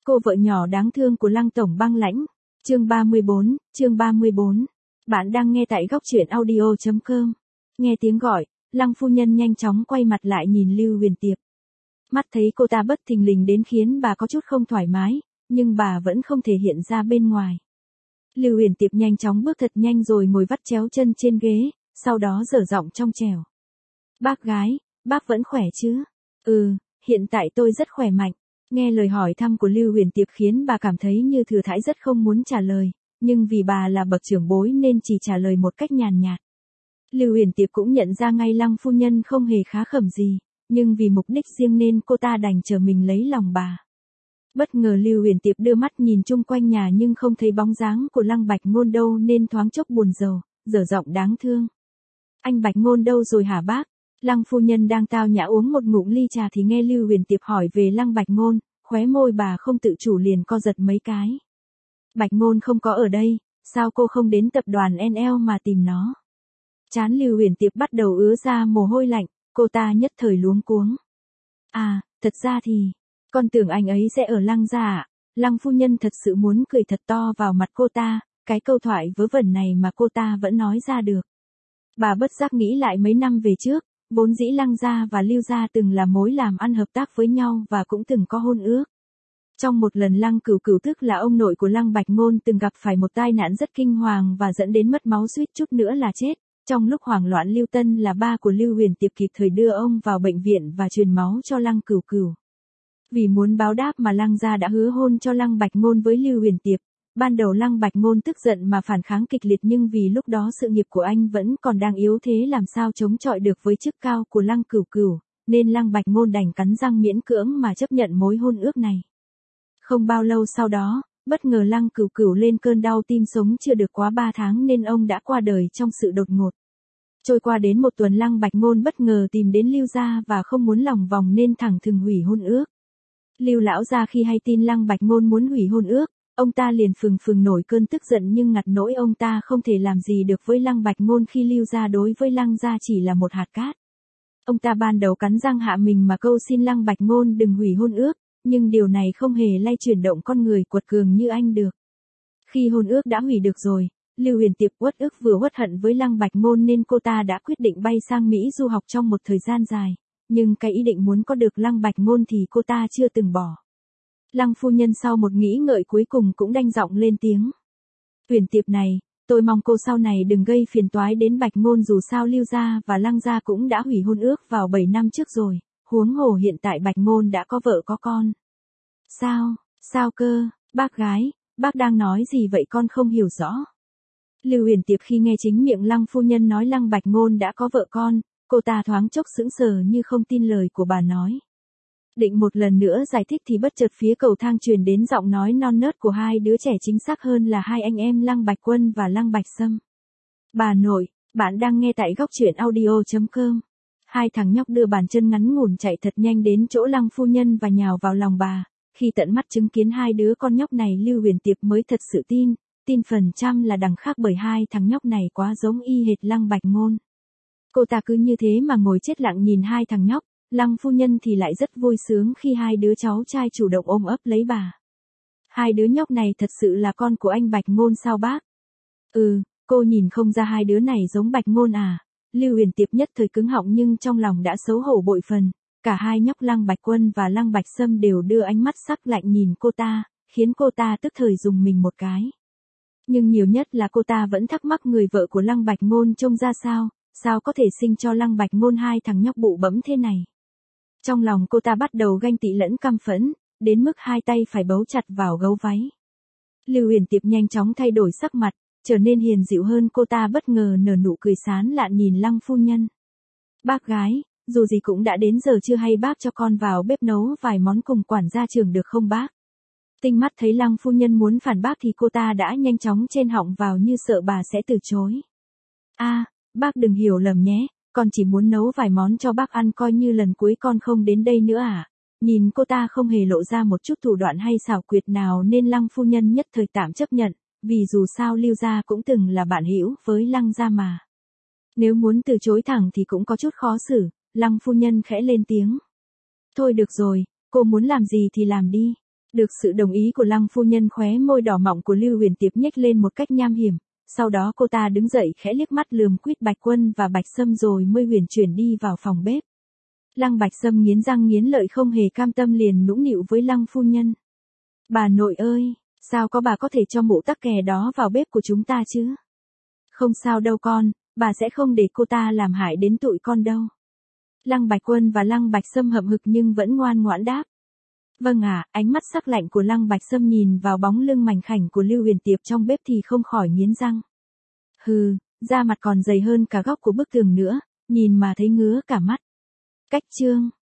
Cô vợ nhỏ đáng thương của Lăng tổng băng lãnh. Chương 34. Bạn đang nghe tại góc truyện audio.com. Nghe tiếng gọi, Lăng phu nhân nhanh chóng quay mặt lại nhìn Lưu Huyền Tiệp. Mắt thấy cô ta bất thình lình đến khiến bà có chút không thoải mái, nhưng bà vẫn không thể hiện ra bên ngoài. Lưu Huyền Tiệp nhanh chóng bước thật nhanh rồi ngồi vắt chéo chân trên ghế, sau đó dở giọng trong trẻo. Bác gái, bác vẫn khỏe chứ? Hiện tại tôi rất khỏe mạnh. Nghe lời hỏi thăm của Lưu Huyền Tiệp khiến bà cảm thấy như thừa thãi rất không muốn trả lời, nhưng vì bà là bậc trưởng bối nên chỉ trả lời một cách nhàn nhạt. Lưu Huyền Tiệp cũng nhận ra ngay Lăng phu nhân không hề khá khẩm gì, nhưng vì mục đích riêng nên cô ta đành chờ mình lấy lòng bà. Bất ngờ Lưu Huyền Tiệp đưa mắt nhìn chung quanh nhà nhưng không thấy bóng dáng của Lăng Bạch Ngôn đâu nên thoáng chốc buồn rầu, dở giọng đáng thương. Anh Bạch Ngôn đâu rồi hả bác? Lăng phu nhân đang tao nhã uống một ngụm ly trà thì nghe Lưu Huyền Tiệp hỏi về Lăng Bạch Ngôn, khóe môi bà không tự chủ liền co giật mấy cái. Bạch Ngôn không có ở đây, sao cô không đến tập đoàn NL mà tìm nó? Trán Lưu Huyền Tiệp bắt đầu ứa ra mồ hôi lạnh, cô ta nhất thời luống cuống. Thật ra thì, con tưởng anh ấy sẽ ở Lăng gia ạ. Lăng phu nhân thật sự muốn cười thật to vào mặt cô ta, cái câu thoại vớ vẩn này mà cô ta vẫn nói ra được. Bà bất giác nghĩ lại mấy năm về trước, vốn dĩ Lăng gia và Lưu gia từng là mối làm ăn hợp tác với nhau và cũng từng có hôn ước. Trong một lần Lăng Cửu Cửu tức là ông nội của Lăng Bạch Ngôn từng gặp phải một tai nạn rất kinh hoàng và dẫn đến mất máu suýt chút nữa là chết. Trong lúc hoảng loạn Lưu Tân là ba của Lưu Huyền Tiệp kịp thời đưa ông vào bệnh viện và truyền máu cho Lăng Cửu Cửu. Vì muốn báo đáp mà Lăng gia đã hứa hôn cho Lăng Bạch Ngôn với Lưu Huyền Tiệp. Ban đầu Lăng Bạch Ngôn tức giận mà phản kháng kịch liệt nhưng vì lúc đó sự nghiệp của anh vẫn còn đang yếu thế làm sao chống chọi được với chức cao của Lăng Cửu Cửu, nên Lăng Bạch Ngôn đành cắn răng miễn cưỡng mà chấp nhận mối hôn ước này. Không bao lâu sau đó, bất ngờ Lăng Cửu Cửu lên cơn đau tim sống chưa được quá 3 tháng nên ông đã qua đời trong sự đột ngột. Trôi qua đến một tuần Lăng Bạch Ngôn bất ngờ tìm đến Lưu gia và không muốn lòng vòng nên thẳng thừng hủy hôn ước. Lưu lão gia khi hay tin Lăng Bạch Ngôn muốn hủy hôn ước, ông ta liền phừng nổi cơn tức giận nhưng ngặt nỗi ông ta không thể làm gì được với Lăng Bạch Ngôn khi Lưu gia đối với Lăng gia chỉ là một hạt cát. Ông ta ban đầu cắn răng hạ mình mà câu xin Lăng Bạch Ngôn đừng hủy hôn ước, nhưng điều này không hề lay chuyển động con người quật cường như anh được. Khi hôn ước đã hủy được rồi, Lưu Huyền Tiệp uất ức vừa uất hận với Lăng Bạch Ngôn nên cô ta đã quyết định bay sang Mỹ du học trong một thời gian dài, nhưng cái ý định muốn có được Lăng Bạch Ngôn thì cô ta chưa từng bỏ. Lăng phu nhân sau một nghĩ ngợi cuối cùng cũng đanh giọng lên tiếng. Huyền Tiệp này, tôi mong cô sau này đừng gây phiền toái đến Bạch Ngôn dù sao Lưu gia và Lăng gia cũng đã hủy hôn ước vào 7 năm trước rồi, huống hồ hiện tại Bạch Ngôn đã có vợ có con. Sao cơ, bác gái, bác đang nói gì vậy con không hiểu rõ. Lưu Huyền Tiệp khi nghe chính miệng Lăng phu nhân nói Lăng Bạch Ngôn đã có vợ con, cô ta thoáng chốc sững sờ như không tin lời của bà nói. Định một lần nữa giải thích thì bất chợt phía cầu thang truyền đến giọng nói non nớt của hai đứa trẻ, chính xác hơn là hai anh em Lăng Bạch Quân và Lăng Bạch Sâm. Bà nội, bạn đang nghe tại góc truyện audio.com. Hai thằng nhóc đưa bàn chân ngắn ngủn chạy thật nhanh đến chỗ Lăng phu nhân và nhào vào lòng bà. Khi tận mắt chứng kiến hai đứa con nhóc này Lưu Huyền Tiệp mới thật sự tin phần trăm là đằng khác bởi hai thằng nhóc này quá giống y hệt Lăng Bạch Ngôn. Cô ta cứ như thế mà ngồi chết lặng nhìn hai thằng nhóc, Lăng phu nhân thì lại rất vui sướng khi hai đứa cháu trai chủ động ôm ấp lấy bà. Hai đứa nhóc này thật sự là con của anh Bạch Ngôn sao bác? Cô nhìn không ra hai đứa này giống Bạch Ngôn à? Lưu Huyền Tiệp nhất thời cứng họng nhưng trong lòng đã xấu hổ bội phần. Cả hai nhóc Lăng Bạch Quân và Lăng Bạch Sâm đều đưa ánh mắt sắc lạnh nhìn cô ta, khiến cô ta tức thời rùng mình một cái. Nhưng nhiều nhất là cô ta vẫn thắc mắc người vợ của Lăng Bạch Ngôn trông ra sao có thể sinh cho Lăng Bạch Ngôn hai thằng nhóc bụ bẫm thế này. Trong lòng cô ta bắt đầu ganh tị lẫn căm phẫn, đến mức hai tay phải bấu chặt vào gấu váy. Lưu Huyền Tiệp nhanh chóng thay đổi sắc mặt, trở nên hiền dịu hơn, cô ta bất ngờ nở nụ cười sán lạn nhìn Lăng phu nhân. Bác gái, dù gì cũng đã đến giờ chưa hay bác cho con vào bếp nấu vài món cùng quản gia trường được không bác? Tinh mắt thấy Lăng phu nhân muốn phản bác thì cô ta đã nhanh chóng chen họng vào như sợ bà sẽ từ chối. Bác đừng hiểu lầm nhé, con chỉ muốn nấu vài món cho bác ăn coi như lần cuối con không đến đây nữa à. Nhìn cô ta không hề lộ ra một chút thủ đoạn hay xảo quyệt nào nên Lăng phu nhân nhất thời tạm chấp nhận, vì dù sao Lưu gia cũng từng là bạn hữu với Lăng gia mà. Nếu muốn từ chối thẳng thì cũng có chút khó xử, Lăng phu nhân khẽ lên tiếng. Thôi được rồi, cô muốn làm gì thì làm đi. Được sự đồng ý của Lăng phu nhân, khóe môi đỏ mọng của Lưu Huyền Tiệp nhếch lên một cách nham hiểm, sau đó cô ta đứng dậy khẽ liếc mắt lườm quýt Bạch Quân và Bạch Sâm rồi mới huyền chuyển đi vào phòng bếp. Lăng Bạch Sâm nghiến răng nghiến lợi không hề cam tâm liền nũng nịu với Lăng phu nhân. Bà nội ơi, sao bà có thể cho mụ tắc kè đó vào bếp của chúng ta chứ? Không sao đâu con, bà sẽ không để cô ta làm hại đến tụi con đâu. Lăng Bạch Quân và Lăng Bạch Sâm hậm hực nhưng vẫn ngoan ngoãn đáp. Vâng ạ, ánh mắt sắc lạnh của Lăng Bạch Sâm nhìn vào bóng lưng mảnh khảnh của Lưu Huyền Tiệp trong bếp thì không khỏi nghiến răng. Hừ, da mặt còn dày hơn cả góc của bức tường nữa, nhìn mà thấy ngứa cả mắt. Cách chương